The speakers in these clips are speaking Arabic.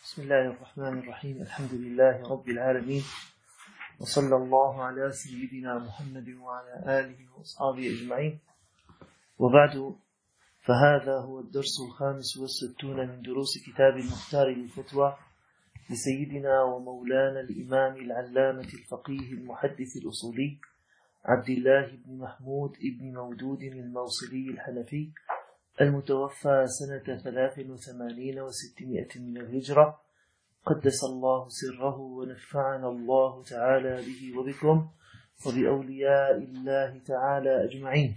بسم الله الرحمن الرحيم. الحمد لله رب العالمين، وصلى الله على سيدنا محمد وعلى آله وأصحابه أجمعين، وبعد، فهذا هو الدرس 65 من دروس كتاب المختار للفتوى لسيدنا ومولانا الإمام العلامة الفقيه المحدث الأصولي عبد الله بن محمود بن مودود الموصلي الحنفي، المتوفى سنة 83 و600 من الهجرة، قدس الله سره ونفعنا الله تعالى به وبكم وبأولياء الله تعالى أجمعين.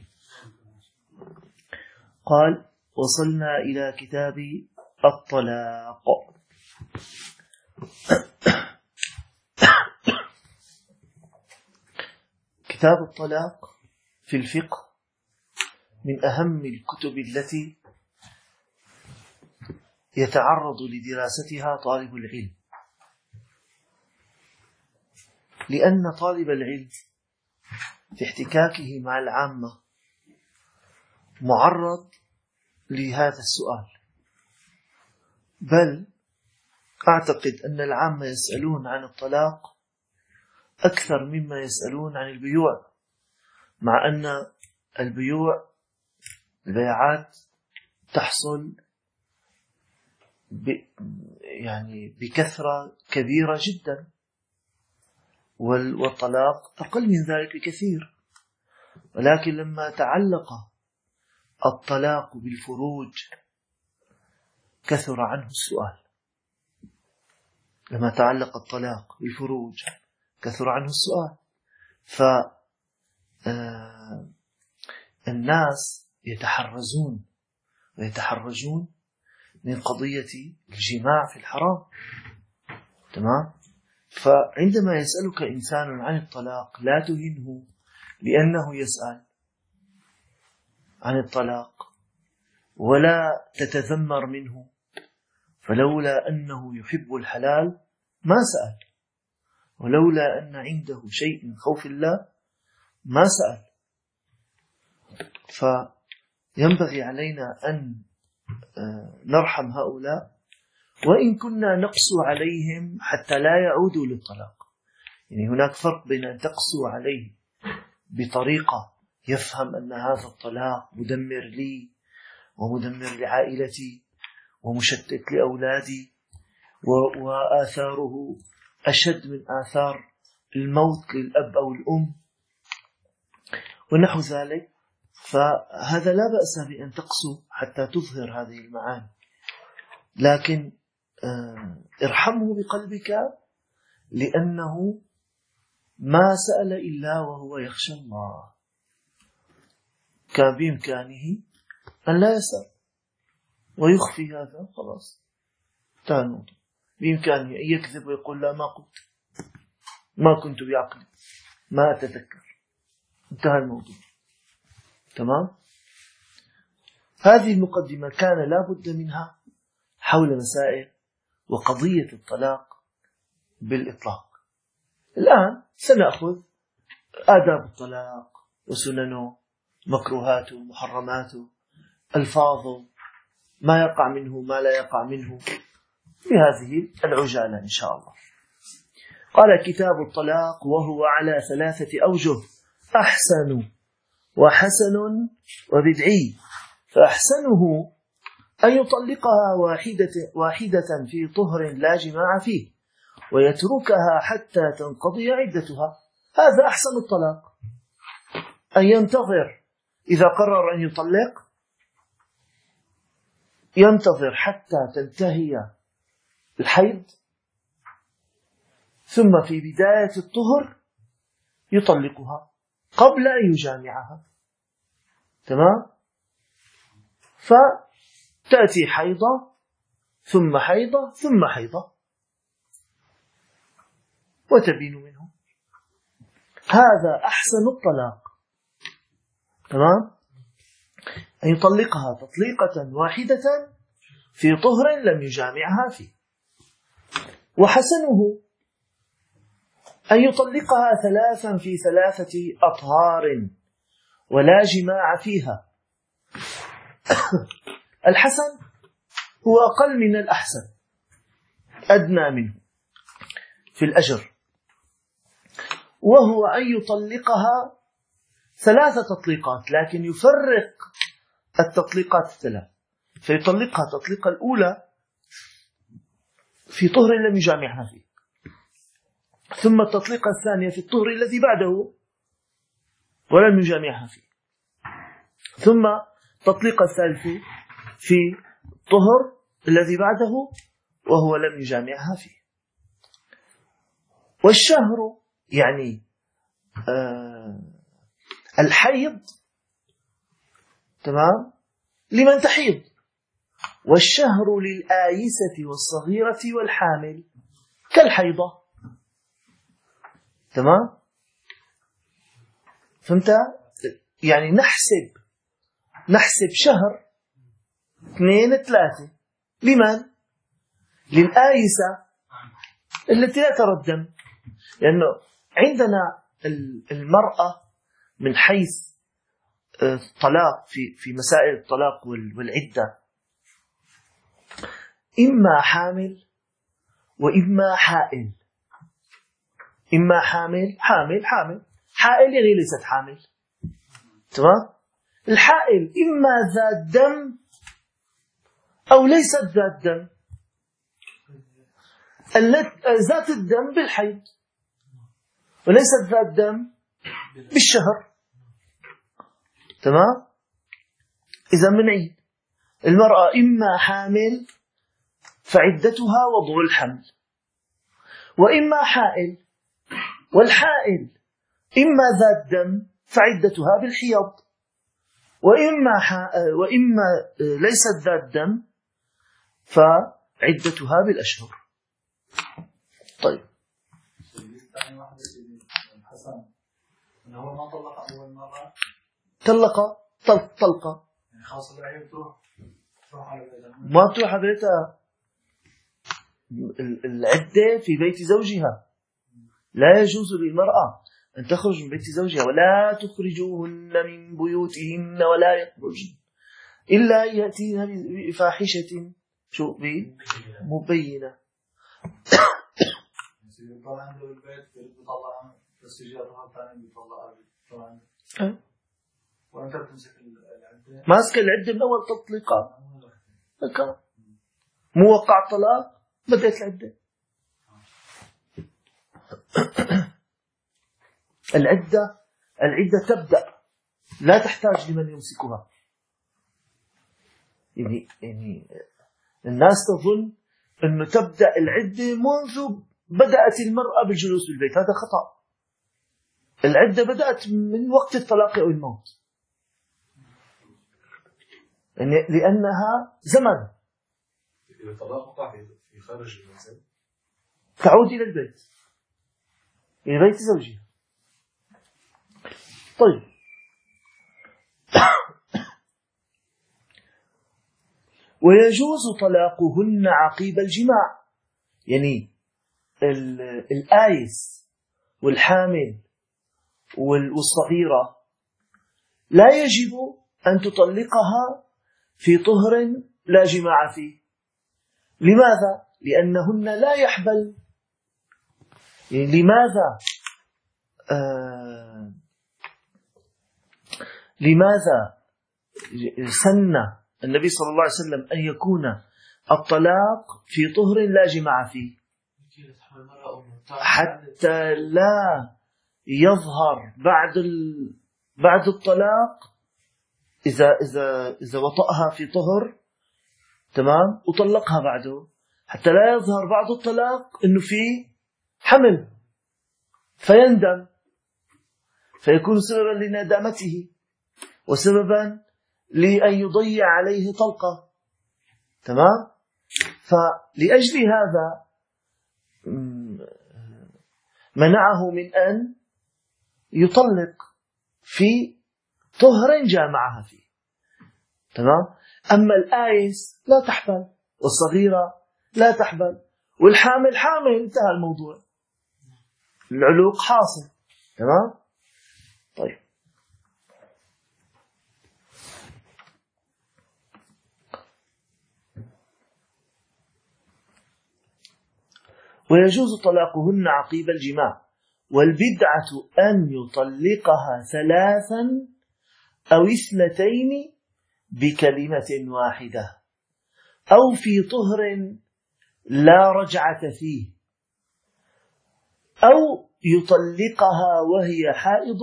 قال: وصلنا إلى كتاب الطلاق. كتاب الطلاق في الفقه من أهم الكتب التي يتعرض لدراستها طالب العلم، لأن طالب العلم في احتكاكه مع العامة معرض لهذا السؤال، بل أعتقد أن العامة يسألون عن الطلاق أكثر مما يسألون عن البيوع، مع أن البيعات تحصل بكثرة كبيرة جدا، والطلاق أقل من ذلك بكثير. ولكن لما تعلق الطلاق بالفروج كثر عنه السؤال. لما تعلق الطلاق بالفروج كثر عنه السؤال، فالناس يتحرجون من قضية الجماع في الحرام. تمام؟ فعندما يسألك إنسان عن الطلاق لا تهنه لأنه يسأل عن الطلاق، ولا تتذمر منه، فلولا أنه يحب الحلال ما سأل، ولولا أن عنده شيء من خوف الله ما سأل. فينبغي علينا أن نرحم هؤلاء، وإن كنا نقسو عليهم حتى لا يعودوا للطلاق. يعني هناك فرق بين أن تقسو عليه بطريقة يفهم أن هذا الطلاق مدمر لي ومدمر لعائلتي ومشتت لأولادي وآثاره أشد من آثار الموت للأب أو الأم ونحو ذلك، فهذا لا بأس بأن تقسو حتى تظهر هذه المعاني، لكن ارحمه بقلبك، لأنه ما سأل إلا وهو يخشى الله. كان بإمكانه أن لا يسأل ويخفي هذا، خلاص انتهى الموضوع. بإمكانه أن يكذب ويقول لا ما كنت بعقلي، ما أتذكر، انتهى الموضوع. تمام؟ هذه المقدمة كان لا بد منها حول مسائل وقضية الطلاق بالإطلاق. الآن سنأخذ آداب الطلاق وسننه، مكروهاته، محرماته، ألفاظه، ما يقع منه، ما لا يقع منه، بهذه العجالة إن شاء الله. قال: كتاب الطلاق وهو على 3 أوجه: أحسن وحسن وبدعي. فأحسنه أن يطلقها واحدة في طهر لا جماع فيه، ويتركها حتى تنقضي عدتها. هذا أحسن الطلاق، أن ينتظر إذا قرر أن يطلق، ينتظر حتى تنتهي الحيض، ثم في بداية الطهر يطلقها قبل أن يجامعها. تمام؟ فتأتي حيضة ثم حيضة ثم حيضة وتبين منه. هذا أحسن الطلاق. تمام؟ أن يطلقها تطليقة واحدة في طهر لم يجامعها فيه. وحسنه أن يطلقها 3 في 3 أطهار ولا جماع فيها. الحسن هو أقل من الأحسن، أدنى منه في الأجر، وهو أن يطلقها 3 تطليقات، لكن يفرق التطليقات الثلاث، فيطلقها التطليقة الأولى في طهر لم يجامعها فيه، ثم التطليقة الثانية في الطهر الذي بعده ولم يجامعها فيه، ثم التطليقة الثالثة في الطهر الذي بعده وهو لم يجامعها فيه. والشهر يعني الحيض، تمام، لمن تحيض، والشهر للآيسة والصغيرة والحامل كالحيضة، تمام. فهمت؟ يعني نحسب شهر 2 3 لمن؟ للآيسة التي لا ترى الدم، لأنه عندنا المرأة من حيث الطلاق في مسائل الطلاق والعدة إما حامل وإما حائل. إما حامل حائل يعني ليست حامل، تمام. الحائل إما ذات دم أو ليست ذات دم. ذات الدم بالحيض وليست ذات دم بالشهر، تمام. إذا بنعيد، المرأة إما حامل فعدتها وضع الحمل، وإما حائل، والحائل إما ذات دم فعدتها بالحيض، وإما ليست ذات دم فعدتها بالأشهر. طيب، هو ما طلق أول مرة، طلقة يعني خاصة العيب تروح على بيتها، ما تروح على بيتها. العدة في بيت زوجها، لا يجوز للمرأة أن تخرج من بيت زوجها، ولا تخرجوهن من بيوتهن ولا يخرجن إلا يأتين بفاحشة مبينة. يطلع عنده البيت بيطلع السجارة الثانية بيطلع عنده، وأنت بتمسك العدة، ماسك العدة من أول تطليقات، موقع طلاق بدأت العدة. العدة تبدأ، لا تحتاج لمن يمسكها. يعني الناس تظن أنه تبدأ العدة منذ بدأت المرأة بالجلوس بالبيت، هذا خطأ. العدة بدأت من وقت الطلاق أو الموت، يعني لأنها زمن. إذا الطلاق وقع في خارج المنزل تعود إلى البيت، إلى بيت زوجها. طيب، ويجوز طلاقهن عقيب الجماع، يعني الآيس والحامل والصغيرة لا يجب أن تطلقها في طهر لا جماع فيه. لماذا؟ لأنهن لا يحبل. يعني لماذا سن النبي صلى الله عليه وسلم أن يكون الطلاق في طهر لا جماع فيه؟ حتى لا يظهر بعد الطلاق، إذا وطأها في طهر، تمام، وطلقها بعده، حتى لا يظهر بعد الطلاق إنه في حمل فيندم، فيكون سببا لندامته وسببا لأن يضيع عليه طلقة، تمام. فلأجل هذا منعه من أن يطلق في طهر جامعها فيه، تمام. أما الآيس لا تحبل، والصغيرة لا تحبل، والحامل حامل، انتهى الموضوع، العلوق حاصل، تمام. طيب، ويجوز طلاقهن عقيب الجماع. والبدعة أن يطلقها 3 أو 2 بكلمة واحدة أو في طهر لا رجعة فيه، أو يطلقها وهي حائض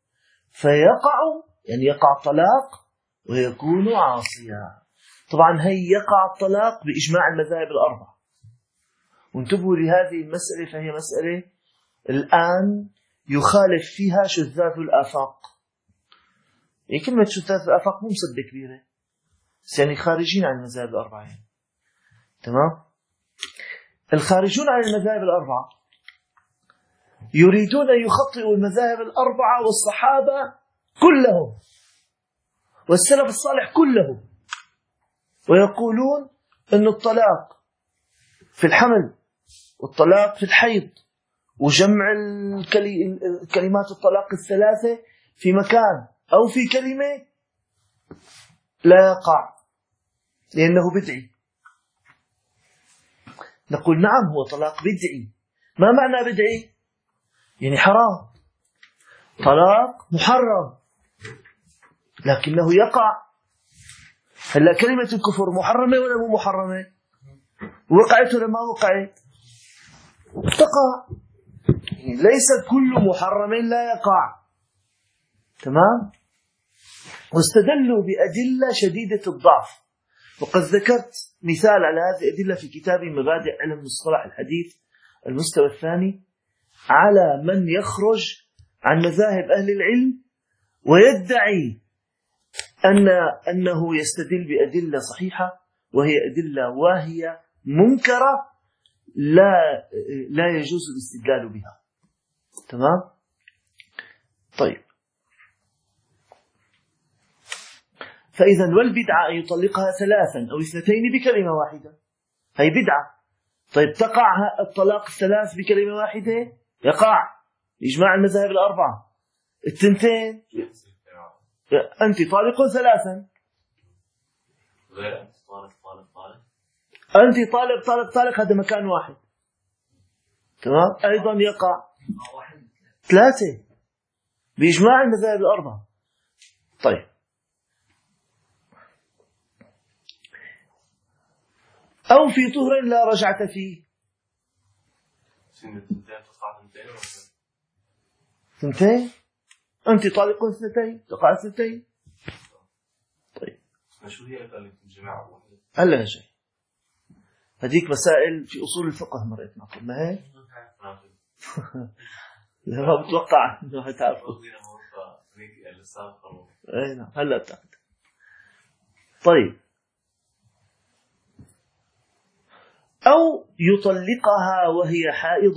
يقع الطلاق ويكون عاصيا. طبعا هي يقع الطلاق بإجماع المذاهب الأربعة. وانتبهوا لهذه المسألة، فهي مسألة الآن يخالف فيها شذاذ الآفاق. كلمة شذاذ الآفاق مو مسدة كبيرة، بس يعني خارجين عن المذاهب الأربعة يعني. تمام؟ الخارجون عن المذاهب الأربعة يريدون أن يخطئوا المذاهب الأربعة والصحابة كلهم والسلف الصالح كلهم، ويقولون أن الطلاق في الحمل والطلاق في الحيض وجمع كلمات الطلاق 3 في مكان أو في كلمة لا يقع لأنه بدعي. نقول نعم، هو طلاق بدعي. ما معنى بدعي؟ يعني حرام، طلاق محرم لكنه يقع. هلا كلمة الكفر محرمة ولا مو محرمة؟ وقعت ولا ما وقعت؟ تقع. ليس كل محرم لا يقع. تمام؟ واستدلوا بأدلة شديدة الضعف، وقد ذكرت مثال على هذه الأدلة في كتاب مبادئ علم مصطلح الحديث المستوى الثاني، على من يخرج عن مذاهب أهل العلم ويدعي أنه يستدل بأدلة صحيحة وهي أدلة واهية منكرة لا يجوز الاستدلال بها. تمام؟ طيب، فإذا والبدعة أن يطلقها 3 أو 2 بكلمة واحدة، هي بدعة. طيب، تقع الطلاق 3 بكلمة واحدة؟ يقع إجماع المذاهب الأربعة. 2 أنت طالق 3. أنت طالق هذا مكان واحد. تمام؟ أيضا يقع 3 بإجماع المذاهب الأربعة. طيب، أو في طهر لا رجعة فيه. 2 أنت طالق 2 تقع 2. طيب، شو هي الجماعة؟ هلا جاي هذيك مسائل في أصول الفقه مريت معكم، ما هيك؟ ما بتوقع إنه هتعرفوا. أي نعم، هلا بتاخد. طيب، أو يطلقها وهي حائض.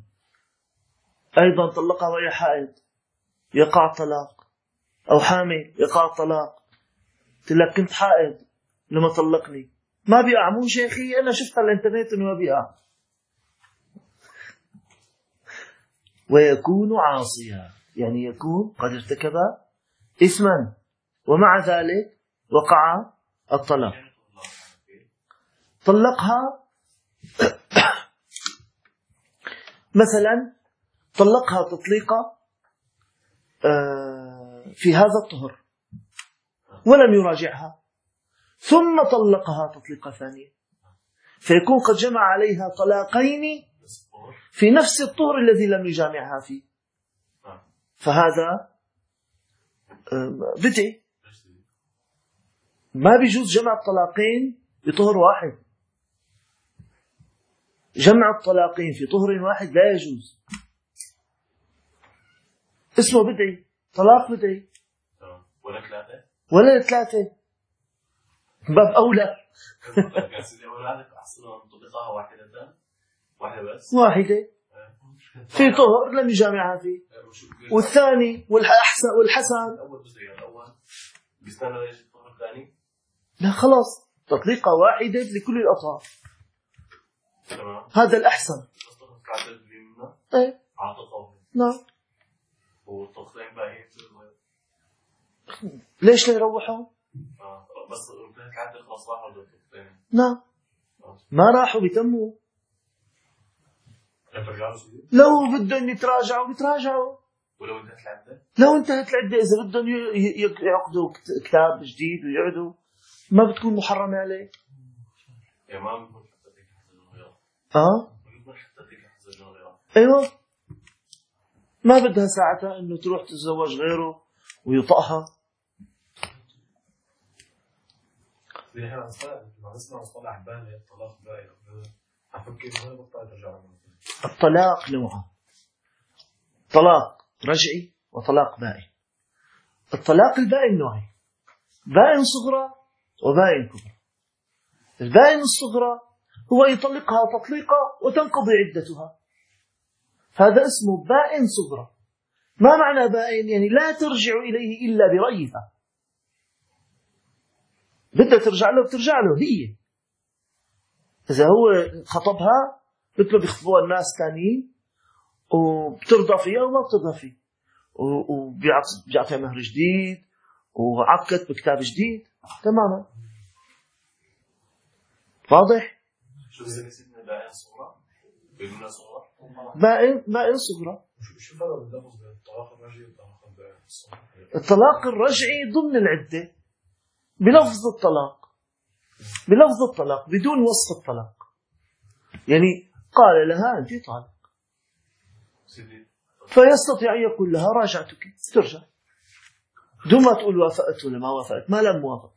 أيضا طلقها وهي حائض يقع الطلاق، أو حامل يقع الطلاق. قلت لك كنت حائض لما طلقني، ما بيقع. مو شيخي، أنا شفت على الإنترنت إنه ما بيقع. ويكون عاصيا، يعني يكون قد ارتكب إثما ومع ذلك وقع الطلاق. طلقها مثلا، طلقها تطليقة في هذا الطهر ولم يراجعها، ثم طلقها تطليقة ثانية، فيكون قد جمع عليها طلاقين في نفس الطهر الذي لم يجامعها فيه. فهذا بدعي. ما بيجوز جمع الطلاقين بطهر واحد. جمع الطلاقين في طهر واحد لا يجوز، اسمه بدعي، طلاق بدعي. ولا 3 باب أولى. واحدة في طهر لم يجامعها فيه، والثاني والحسن لا، خلاص تطليقة واحدة لكل الأطهار. هذا الأحسن. ايه نعم. ليش لا يروحوا؟ نعم، ما راحوا بيتموا. لو بدهم يتراجعوا بيتراجعوا، ولو انتهت العدة، لو انتهت العدة إذا بدهم يعقدوا كتاب جديد ويعدوا ما بتكون محرمة عليه. يا ما بيكون حتى تنكح زوجها. بيكون حتى تنكح زوجها. أيوة، ما بدها ساعتها إنه تروح تتزوج غيره ويطأها. زي احنا نسمع مصطلح بائن، الطلاق بائن، حفكر ما بطلت ترجع. الطلاق نوعان: طلاق رجعي وطلاق بائن. الطلاق البائن نوعين: بائن صغرى وبائن كبرى. البائن الصغرى هو يطلقها تطليقا وتنقضي عدتها، هذا اسمه بائن صغرى. ما معنى بائن؟ يعني لا ترجع إليه إلا برأيها، بدها ترجع له بترجع له هي. إذا هو خطبها مثل بيخطبوها الناس تانيين وبترضى فيها وما بترضى فيه، وبيعطيها مهر جديد وعقد بكتاب جديد تماما. واضح؟ شو زي سيدنا بائن صغرى؟ بيقولنا صغرى؟ بائن صغرى. شو فرق اللفظ بين الطلاق الرجعي والطلاق البائن الصغرى؟ الطلاق الرجعي ضمن العدة بلفظ الطلاق، بلفظ الطلاق بدون وصف الطلاق، يعني قال لها أنت طالق، فيستطيع أن يقول لها راجعتك، ترجع دون ما تقول وافقت ولا ما وافقت، ما لم موافق.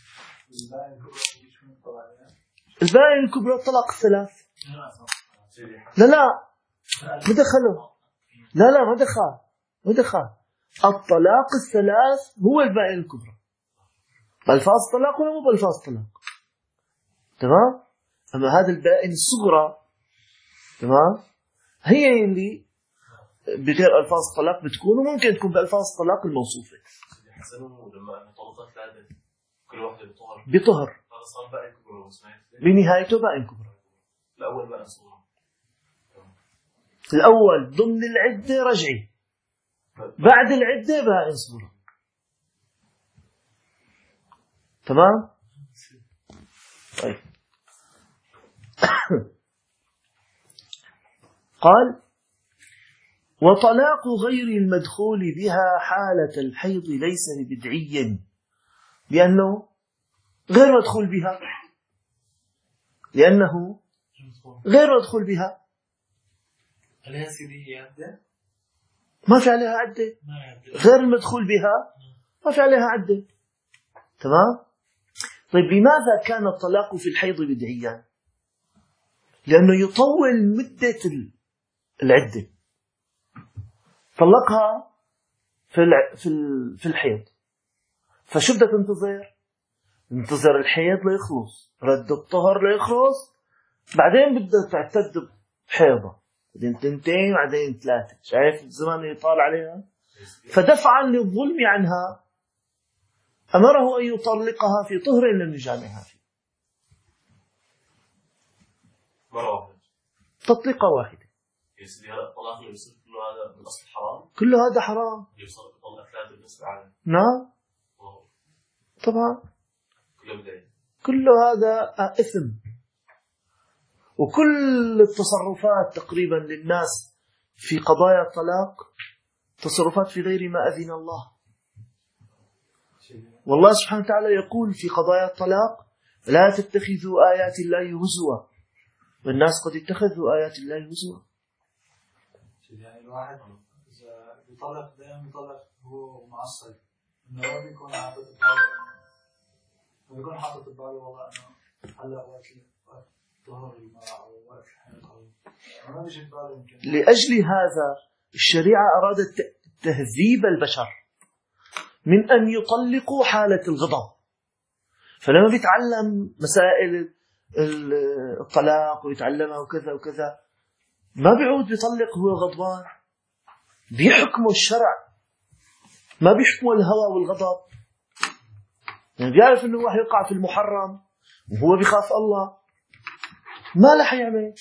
البائن الكبرى الطلاق الثلاث. لا ما دخله، لا ما دخل. الطلاق الثلاث هو البائن الكبرى، بألفاظ طلاق ولا مو بألفاظ طلاق؟ تمام. أما هذا البائن الصغرى تمام هي اللي بغير ألفاظ الطلاق بتكون، وممكن تكون بألفاظ الطلاق الموصوفة. حسنوا لما طلقت العدة كل واحدة بطهر هذا صار بائن كبرى، بنهايته بائن كبرى. الأول بائن صغرى، الأول ضمن العدة رجعي، بعد العدة بائن صغرى. تمام. طيب قال: وطلاق غير المدخول بها حالة الحيض ليس ببدعي، لأنه غير مدخول بها، لأنه غير مدخول بها. عليها سيدي عدة؟ ما في عليها عدة. غير المدخول بها ما في عليها عدة. تمام. طيب لماذا كان الطلاق في الحيض بدعيا؟ لأنه يطول مدة العدة. طلقها في الحيض، فشو بدها تنتظر الحيض ليخلص، رد الطهر ليخلص، بعدين بدها تعتد بحيضة، بعدين 2 بعدين 3. شايف الزمان يطال عليها؟ فدفعا للظلم عنها أمره أن يطلقها في طهر لم يجامعها فيه، مرة واحدة، تطليقة واحدة. الطلاق اللي يصير كله هذا من أصل حرام، كله هذا حرام. يوصل بطلق 3 بالنسبة على نعم طبعا، كل هذا إثم. وكل التصرفات تقريبا للناس في قضايا الطلاق تصرفات في غير ما أذن الله. والله سبحانه وتعالى يقول في قضايا الطلاق: لا تتخذوا آيات الله هزوا، والناس قد اتخذوا آيات الله هزوا. يعني الواحد إذا بيطلق دائما بيطلق هو معصب، إنه هو بيكون حاطط بباله والله أنا هلا وقت ظهر المرأة أو وقت الحيض أو ما بيجي بباله يمكن. لأجل هذا الشريعة أرادت تهذيب البشر من أن يطلقوا حالة الغضب. فلما بيتعلم مسائل الطلاق ويتعلمها وكذا وكذا، ما بيعود بيطلق هو غضبان، بيحكمه الشرع، ما بيحكمه الهوى والغضب. يعني بيعرف انه واحد يقع في المحرم وهو بيخاف الله، ما لح يعمل.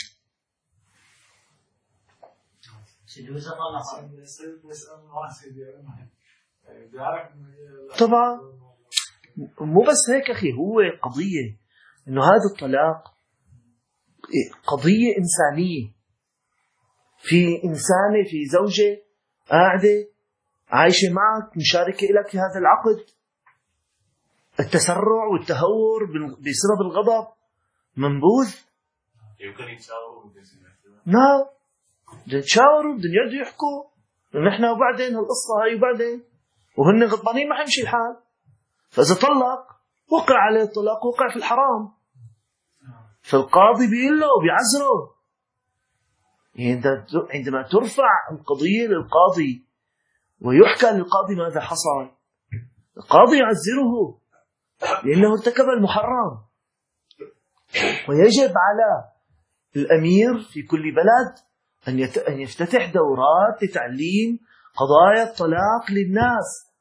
طبعا مو بس هيك أخي، هو قضية إنه هذا الطلاق قضية إنسانية. في إنسانة، في زوجة قاعدة عايشة معك، مشاركة لك في هذا العقد. التسرع والتهور بسبب الغضب منبوذ. يمكن يتشاوروا نعم، بدهم يتشاوروا، بدهم يقعدوا يحكوا نحن وبعدين هالقصة هاي وبعدين، وهن غضبانين ما حيمشي الحال. فإذا طلق وقع عليه الطلاق، وقع في الحرام. فالقاضي بيقول له بيعزره. عندما ترفع القضية للقاضي ويحكى للقاضي ماذا حصل، القاضي يعزره لأنه ارتكب المحرم. ويجب على الأمير في كل بلد أن يفتتح دورات لتعليم قضايا الطلاق للناس،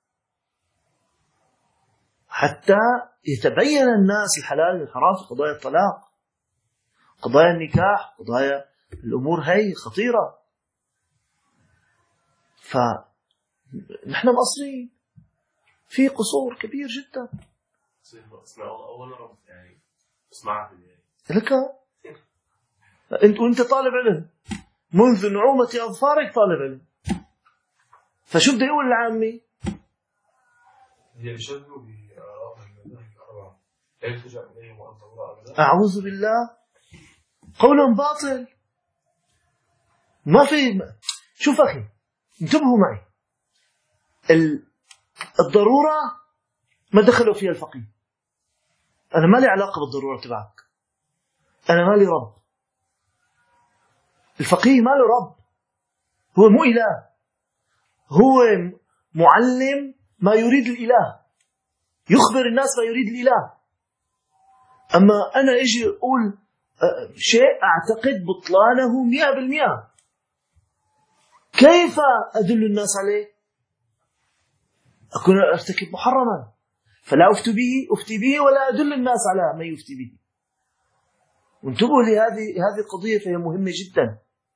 حتى يتبين الناس الحلال والحرام في قضايا الطلاق، قضايا النكاح، قضايا الأمور هاي خطيرة. فنحن مقصرين في قصور كبير جدا. أول مرة يعني اسمعها لك وانت طالب علم منذ نعومة أظفارك، طالب علم. فشو بده يقول العامي؟ يشدوا بآراء المذاهب الأربعة لا يلتجأ إليهم وأن تورى أبدا. أعوذ بالله، قول باطل. ما في. شوف أخي، انتبهوا معي، الضرورة ما دخلوا فيها الفقيه. أنا ما لي علاقة بالضرورة تبعك، أنا ما لي رب. الفقيه ما له رب، هو مو إله، هو معلم ما يريد الإله، يخبر الناس ما يريد الإله. أما أنا أجي أقول شيء أعتقد بطلانه 100%، كيف أدل الناس عليه؟ أكون أرتكب محرما، فلا أفتي به ولا أدل الناس على ما يفتي به. وانتبهوا لهذه القضية، فهي مهمة جدا.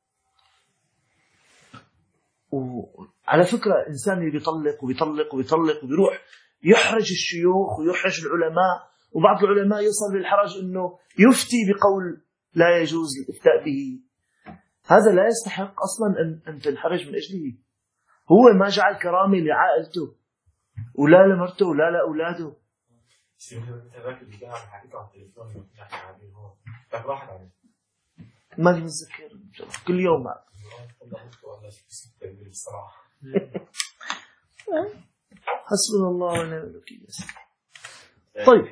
وعلى فكرة الإنسان اللي بيطلق وبيروح يحرج الشيوخ ويحرج العلماء، وبعض العلماء يصل للحرج أنه يفتي بقول لا يجوز الإفتاء به، هذا لا يستحق أصلا أن تنحرج من أجله. هو ما جعل كرامة لعائلته ولا لمرته ولا لأولاده. ما نتذكر كل يوم معك. حسبنا الله ونعم الوكيل. طيب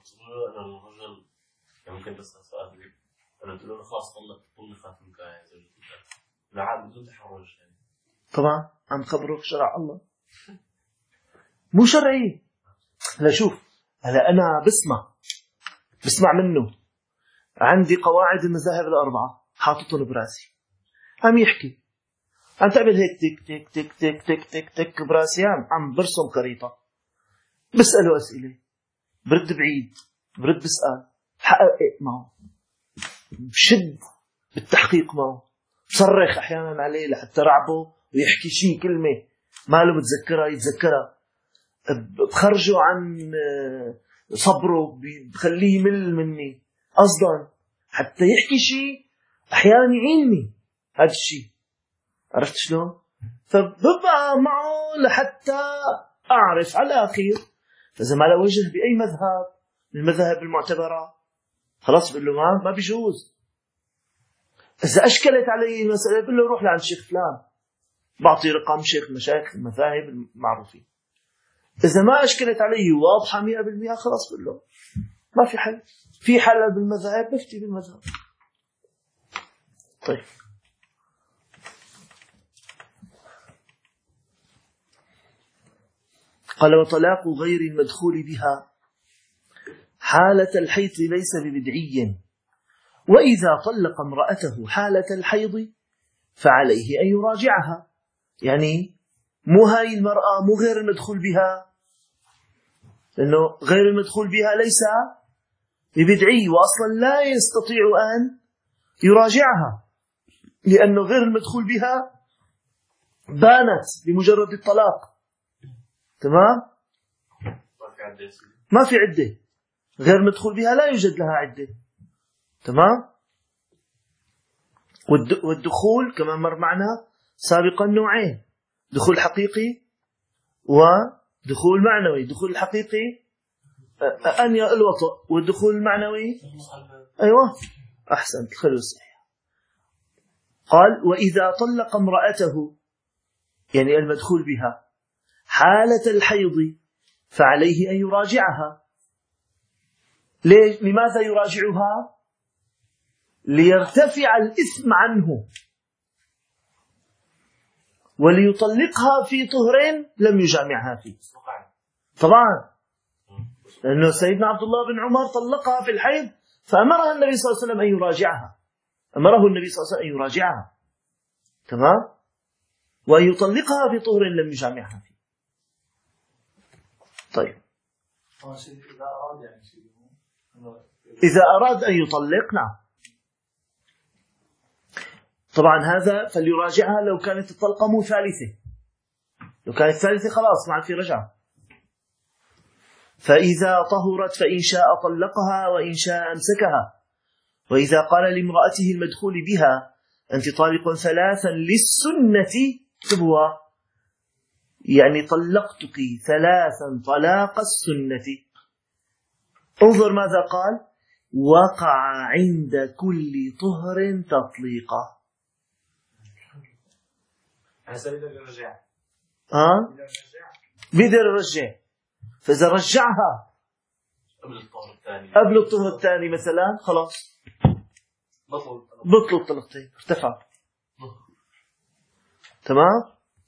ممكن تسأل سؤال. أنا تقول له خلاص طلقت من كاية زوجتك العاد بدون تحرج يعني. طبعا عم خبرك شرع الله مو شرعي. لا شوف، هلا أنا بسمع منه، عندي قواعد المذاهب الأربعة حاططهم براسي، عم يحكي، عم تعمل هيك تك تك تك تك تك تك تك براسي، عم برسم خريطة، بسأله أسئلة، برد بعيد، برد بسأل، حقق معه، بشد بالتحقيق معه، بصرخ أحيانا عليه لحتى رعبه ويحكي شيء كلمة ما له متذكرها يتذكرها، بخرجه عن صبره، بخليه يمل مني قصدا حتى يحكي شيء أحيانا يعيني هذا الشيء. عرفت شلون؟ فببقى معه لحتى أعرف على الأخير. فإذا ما له وجه بأي مذهب من المذاهب المعتبرة خلاص بقول له ما بيجوز. إذا أشكلت علي المسألة بقول له روح لعند شيخ فلان، بعطي رقم شيخ مشايخ المذاهب المعروفين. إذا ما أشكلت علي واضحة 100% خلاص بقول له ما في حل، في حل بالمذاهب بفتي بالمذهب. طيب قال وطلاق غير المدخول بها حالة الحيض ليس ببدعي، وإذا طلق امرأته حالة الحيض فعليه أن يراجعها. يعني مو هاي المرأة مو غير المدخول بها، لأنه غير المدخول بها ليس ببدعي، وأصلا لا يستطيع أن يراجعها لأنه غير المدخول بها بانت بمجرد الطلاق. تمام؟ ما في عدة، غير مدخول بها لا يوجد لها عدة. تمام؟ والدخول كما مر معنا سابقا نوعين: دخول حقيقي ودخول معنوي. دخول الحقيقي أن الوطء، والدخول المعنوي أيوة أحسنت الخلوص. قال: وإذا طلق امرأته، يعني المدخول بها، حالة الحيض فعليه أن يراجعها. ليش؟ لماذا يراجعها؟ ليرتفع الإثم عنه، وليطلقها في طهر لم يجامعها فيه. طبعا لأنه سيدنا عبد الله بن عمر طلقها في الحيض، فأمرها النبي صلى الله عليه وسلم أن يراجعها. أمره النبي صلى الله عليه وسلم أن يراجعها، تمام، وأن يطلقها في طهر لم يجامعها فيه. طيب، إذا أراد أن يطلق، نعم، طبعا هذا فليراجعها لو كانت الطلقة مو ثالثة. لو كانت ثالثة خلاص ما عاد في رجعة. فإذا طهرت فإن شاء طلقها وإن شاء أمسكها. وإذا قال لامرأته المدخول بها: أنت طالق ثلاثا للسنة، تبوى يعني طلقتك ثلاثا طلاق السنة. انظر ماذا قال: وقع عند كل طهر تطليقه. بيقدر يرجع. فإذا رجعها قبل الطهر الثاني مثلا، خلاص بطل الطلقتين، ارتفع. تمام.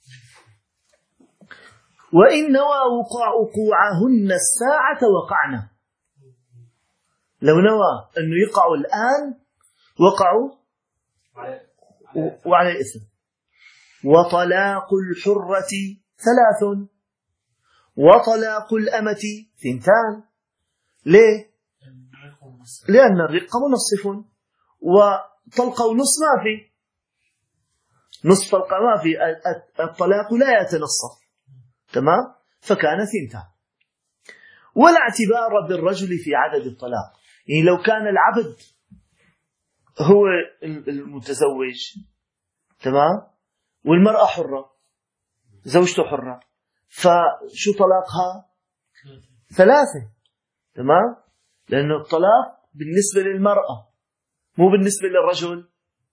وإن نوى وقوعهن الساعة وقعنا. لو نوى أنه يقعوا الآن وقعوا وعلى الإثم. وطلاق الحرة 3، وطلاق الأمة 2. ليه؟ لأن الرق منصف، وطلقة ونص ما في، نصف طلقة ما في، الطلاق لا يتنصف، تمام، فكان 2. ولا اعتبار بالرجل في عدد الطلاق. يعني لو كان العبد هو المتزوج، تمام، والمرأة حرة، زوجته حرة، فشو طلاقها؟ 3، تمام، لأنه الطلاق بالنسبة للمرأة مو بالنسبة للرجل.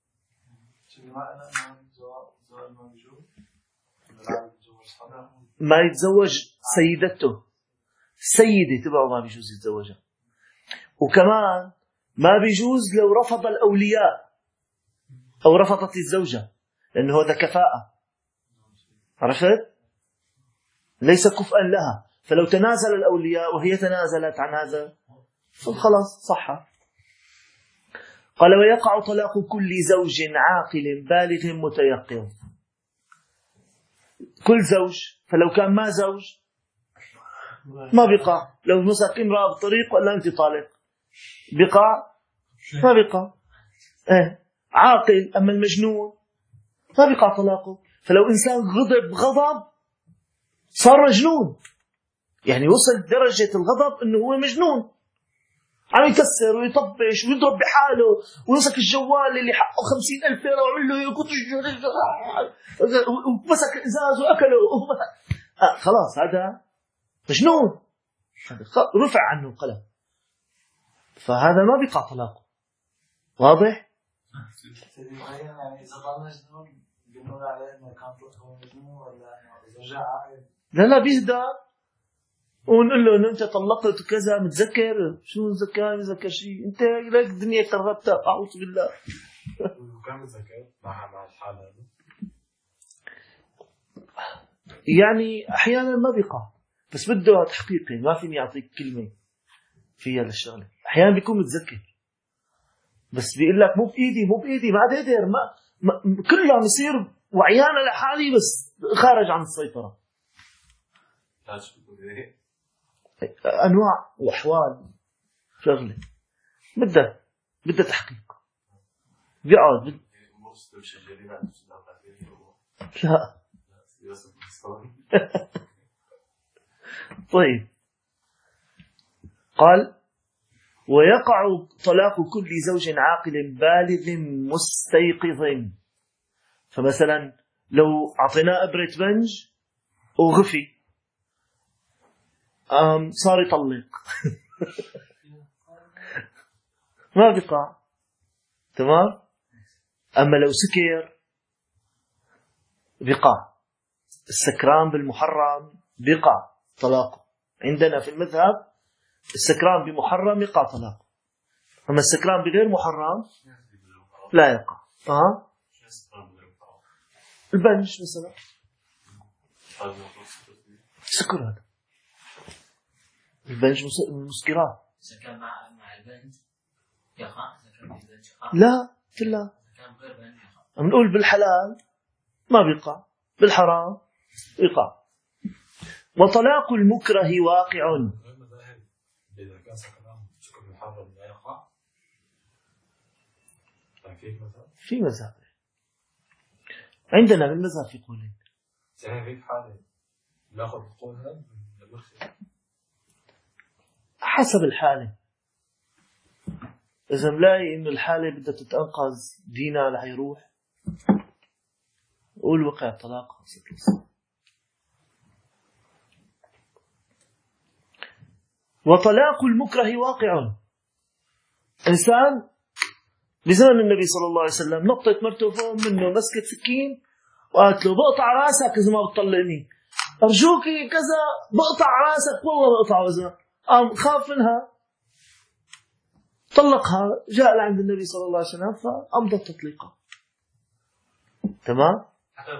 ما يتزوج سيدته، السيدة تبعه ما بيجوز يتزوجها. وكمان ما بيجوز لو رفض الأولياء أو رفضت الزوجة، لأنه هذا كفاءة، عرفت؟ ليس كفءا لها. فلو تنازل الأولياء وهي تنازلت عن هذا خلاص صح. قال: ويقع طلاق كل زوج عاقل بالغ متيقظ. كل زوج، فلو كان ما زوج ما بقى. لو مسك امرأة بالطريق ولا أنت طالق، بقى ما بقى. عاقل. أما المجنون ما بقى طلاقه. فلو إنسان غضب صار مجنون، يعني وصل درجة الغضب أنه هو مجنون، عم يكسر ويطبش ويضرب بحاله ويمسك الجوال اللي حقه 50,000 ليرة وعمل له ومسك الإزاز وأكله. خلاص هذا مجنون، رفع عنه القلم، فهذا ما بيقع طلاقه. واضح؟ يعني إذا ضل مجنون بنقول عليه إنه كان هو مجنون، ولا إذا رجع عاقل؟ لا بيهدى ونقول له إنه أنت طلقت كذا، متذكر؟ شو متذكر شيء؟ أنت لك الدنيا قربتها، أعوذ بالله. وكان متذكر مع الحال هذا، يعني أحيانا ما بيقع، بس بده تحقيقي، ما فيني أعطيك كلمة فيها للشغلة. أحيانا بيكون متذكر بس بيقول لك مو بإيدي ما أقدر، ما كله عم يصير وعيانا لحالي، بس خارج عن السيطرة. أنواع وأحوال شغلة بدها تحقيق. بيقعد لا طيب. قال: ويقع طلاق كل زوج عاقل بالغ مستيقظ. فمثلا لو أعطيناه إبرة بنج وغفي صار يطلق ما بقع. تمام. أما لو سكر بقع. السكران بالمحرم بقع طلاقه. عندنا في المذهب السكران بمحرم يقع طلاقه، أما السكران بغير محرم لا يقع. البنج مثلا سكر، هذا البنج مسكرات. سكر مع البنج يقع، سكر بالبنج يقع. لا نقول بالحلال ما بيقع، بالحرام يقع. وطلاق المكره واقع. إذا كان سكر محرم لا يقع. في مذهب عندنا بالمذهب في قولين. في حالة ناخذ قولها من المخ حسب الحالة. إذا ملاقي إنه الحالة بدها تتأنقذ، دينا رح يروح، قول وقع الطلاق. وطلاق المكره واقع. إنسان بزمن النبي صلى الله عليه وسلم نطت مرته فوق منه، مسكت سكين وقالت له بقطع راسك إذا ما بتطلقني، أرجوكي كذا بقطع راسك، والله بقطع. إذا خاف منها طلقها. جاء لعند النبي صلى الله عليه وسلم فأمضت تطليقه. تمام.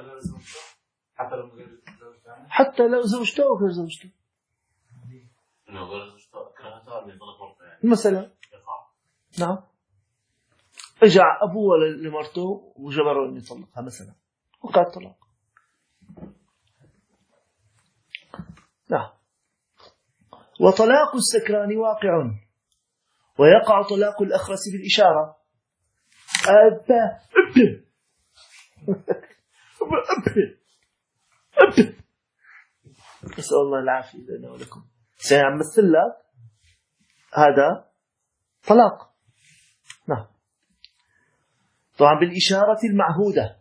حتى لو زوجته أو غير زوجته مثلا. نعم. اجى ابوه لمرته وجبره انه يطلقها مثلا، وقع الطلاق. نعم. وطلاق السكران واقع، ويقع طلاق الأخرس بالإشارة. نسأل الله العافية لنا ولكم. سيعمل لك هذا طلاق. نعم. طبعا بالإشارة المعهودة.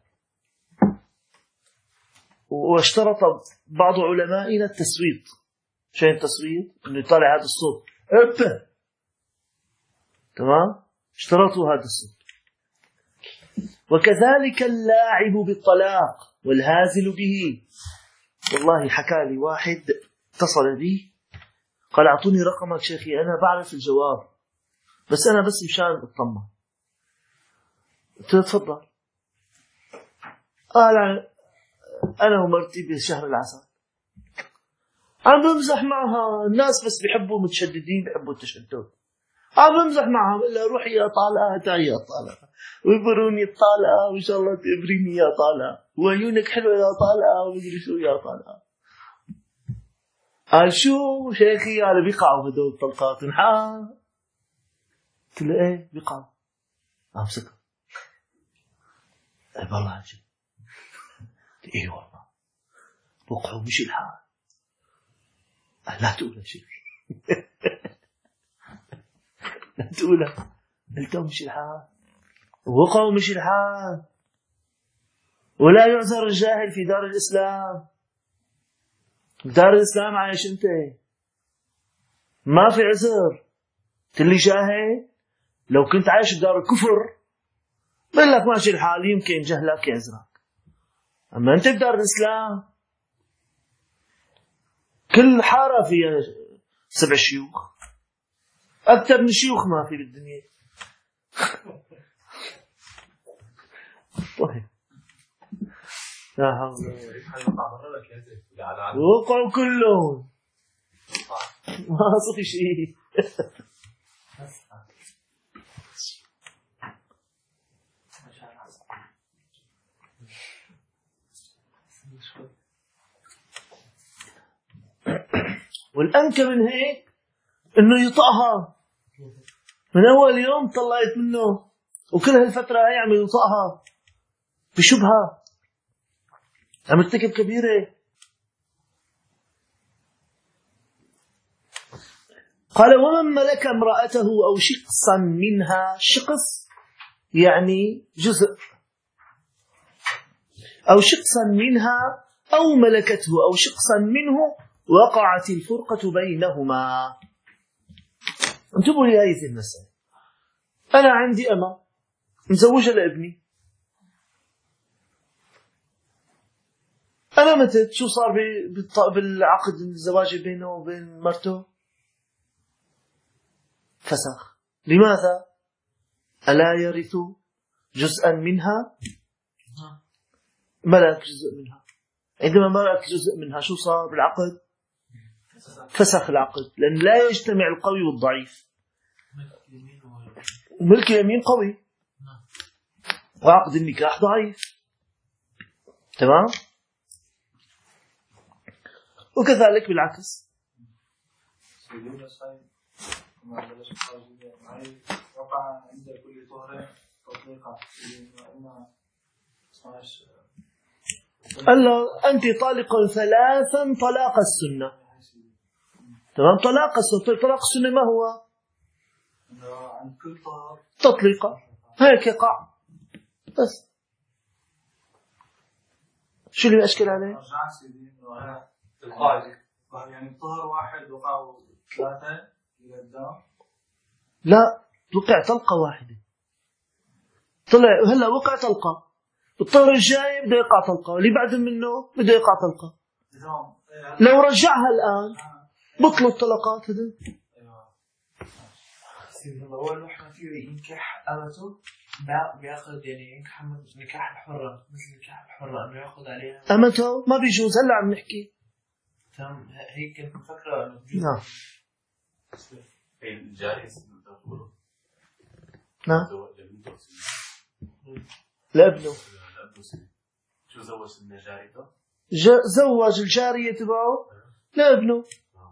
واشترط بعض علمائنا التصويت. شيء التصويت انه يطلع هذا الصوت. تمام. اشترطوا هذا الصوت. وكذلك اللاعب بالطلاق والهازل به. والله حكى لي واحد اتصل بي قال اعطوني رقمك شيخي، انا بعرف الجواب بس انا بس مشان اطمن. قلت له تفضل. قال انا ومرتي بشهر العسل عم بمزح معها، الناس بس بيحبوا متشددين، بيحبوا التشدد. عم بمزح معها، بقول لها روحي يا طالعه تعي يا طالعه، ويبروني الطالعه وان شاء الله تبريني يا طالعه، وعيونك حلوه يا طالعه، ومدري شو يا طالعه. قال شو شيخي؟ قال بيقعوا هدول الطلقات انحا. قلت له ايه بيقعوا. امسكها. اي والله عجيب. ايه والله بوقعوا مش الحال. لا تقولها شيخي. لا تقولها. قلت مش الحال، وقعوا مش الحال. ولا يعذر الجاهل في دار الإسلام. دار الإسلام عايش انت، ما في عذر. تلي جاهل لو كنت عايش بدار الكفر بقول لك ماشي الحال، يمكن جهلك يعذرك. اما انت بدار الإسلام كل حارة فيها 7 شيوخ، أكثر من شيوخ ما في بالدنيا. طيب لا حول وقعوا كلهم ما صار شيء. والأنكى من هيك إنه يطأها من أول يوم طلعت منه، وكل هالفترة هي عم يطأها بشبهة، عم يرتكب كبيرة. قال ومن ملك امرأته أو شقصا منها، شقص يعني جزء، أو شقصا منها أو ملكته أو شقصا منه وقعت الفرقة بينهما. انتبهوا لهذه المسألة. أنا عندي أمة مزوجة لابني، أنا متت، شو صار بالعقد الزواج بينه وبين مرته؟ فسخ. لماذا؟ ألا يرث جزءا منها؟ ملك جزء منها. عندما ملك جزء منها شو صار بالعقد؟ فسخ العقد، لأن لا يجتمع القوي والضعيف. ملك اليمين قوي وعقد النكاح ضعيف. تمام؟ وكذلك بالعكس. وقع عند كل طهر تطليقا. قال له أنت طالق ثلاثا طلاق السنة. تمام؟ طلاق السنة ما هو؟ عند كل طهر تطليقا، هيك يقع بس. شو اللي أشكل عليه؟ رجع سيدي القاعدة يعني طهر واحد وقعوا ثلاثة إلى الدم. لا، وقع طلقة واحدة، طلع هلا وقع طلقة، الطهر الجاي بده يقع طلقة، واللي بعد منه بده يقع طلقة. لو رجعها الآن بطلوا الطلقات. هذا هو الواحد فيه ينكح أمته بياخذ يعني ينكح نكاح الحرة، مثل نكاح الحرة إنه ياخذ عليها أمته ما بيجوز. هلا عم نحكي تمام. هي كنت مفكرة إنه بجوز. نعم الجارية نعم لابنه شو زوج من جاريته؟ زوج الجارية تبعه لابنه،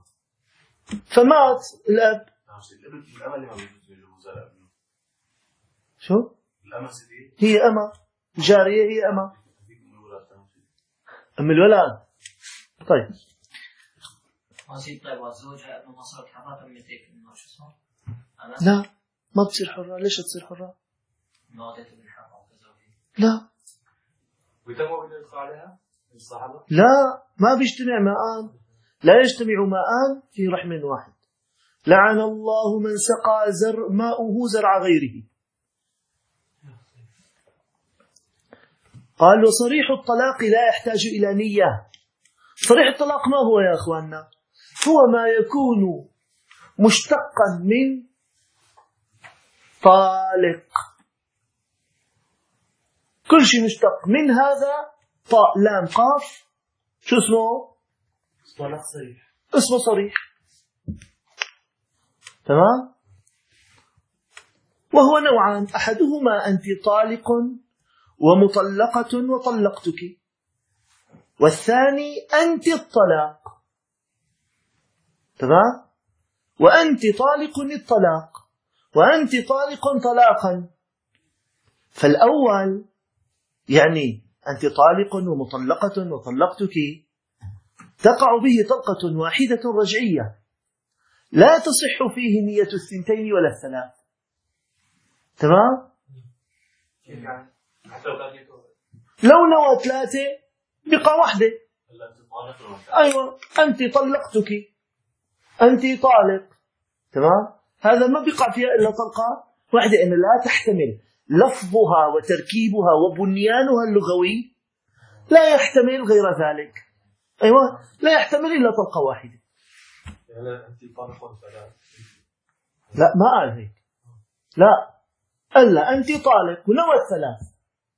فمات الأب. الأمة اللي ما بيجوز يجوزها لابنه. شو؟ الأمة سيدي هي أمة، الجارية هي أمة، أم الولد. طيب طيب وزوجها ابن مصر حرة من ذيك إنه شو اسمه؟ لا، ما بتصير حرة. ليش تصير حرة؟ ناضت بالحرة وكذا. لا ويتم بده يدخل عليها الصحابة؟ لا، ما بيجتمع ماءان، لا يجتمع ماءان في رحم واحد. لعن الله من سقى ماؤه زرع غيره. قال وصريح الطلاق لا يحتاج إلى نية. صريح الطلاق ما هو يا أخواننا؟ هو ما يكون مشتقا من طالق. كل شيء مشتق من هذا طاء لام قاف شو اسمه؟ طلاق صريح، اسمه صريح. تمام؟ وهو نوعان، أحدهما أنت طالق ومطلقة وطلقتك، والثاني أنت الطلاق. تمام؟ وأنت طالق الطلاق، وأنت طالق طلاقا. فالأول يعني أنت طالق ومطلقة وطلقتك تقع به طلقة واحدة رجعية لا تصح فيه نية الثنتين ولا الثلاث. تمام؟ لو نوى ثلاثة بقى واحدة. أيوة، أنت طلقتك، أنت طالق. تمام؟ هذا ما بقع فيها إلا طلقة واحدة، إن لا تحتمل لفظها وتركيبها وبنيانها اللغوي لا يحتمل غير ذلك. أيوة، لا يحتمل إلا طلقة واحدة. لا، ما قال هيك. لا، ألا أنت طالق ونوى الثلاث،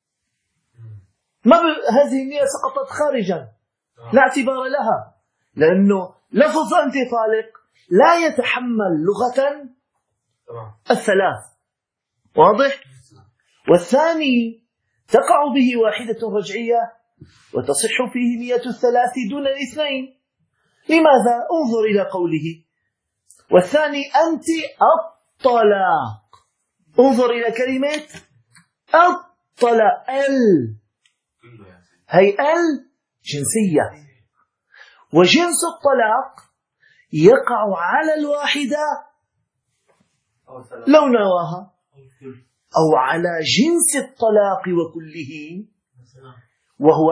هذه النية سقطت خارجا، لا اعتبار لها، لأنه لفظ أنت طالق لا يتحمل لغة الثلاث. واضح؟ والثاني تقع به واحدة رجعية وتصح فيه نية الثلاث دون الاثنين. لماذا؟ انظر إلى قوله والثاني أنت الطلاق. انظر إلى كلمة الطلاق، هي جنسية، وجنس الطلاق يقع على الواحدة لو نواها، أو على جنس الطلاق وكله وهو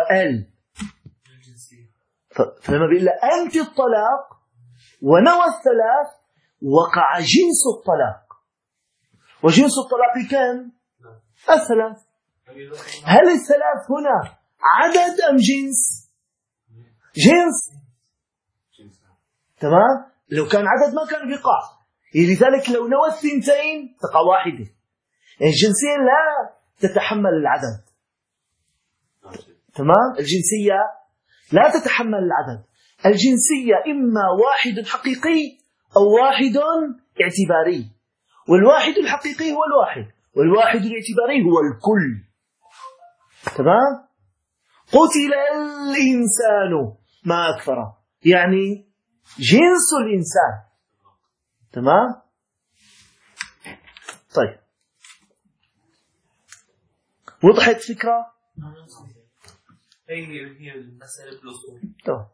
فلما بيقول أنت الطلاق ونوى الثلاث وقع جنس الطلاق، وجنس الطلاق كم؟ الثلاث. هل الثلاث هنا عدد أم جنس؟ جنس. تمام؟ لو كان عدد ما كان بيقع، لذلك لو نوى الثنتين تقع واحدة. يعني الجنسية لا تتحمل العدد. تمام؟ الجنسية لا تتحمل العدد. الجنسية إما واحد حقيقي أو واحد اعتباري، والواحد الحقيقي هو الواحد، والواحد الاعتباري هو الكل. تمام؟ قتل الإنسان ما أكثره، يعني جنس الإنسان. تمام؟ طيب، وضحت فكرة؟ هي المسألة بالأصول. طيب.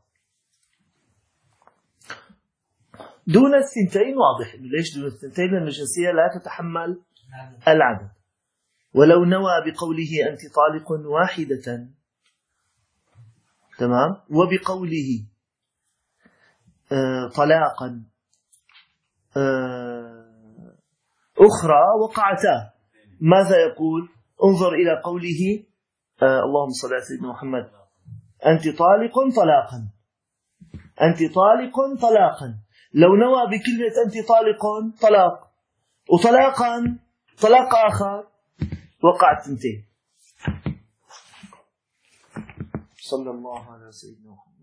دون الثنتين واضح. ليش دون الثنتين؟ لأن الجنسية لا تتحمل العدد. ولو نوى بقوله أنت طالق واحدة، تمام، وبقوله طلاقا أخرى وقعتا، ماذا يقول؟ انظر إلى قوله اللهم صل على سيدنا محمد أنت طالق طلاقا، أنت طالق طلاقا. لو نوى بكلمة أنت طالق طلاق وطلاقا طلاق آخر وقعت ثنتين. صلى الله على سيدنا محمد.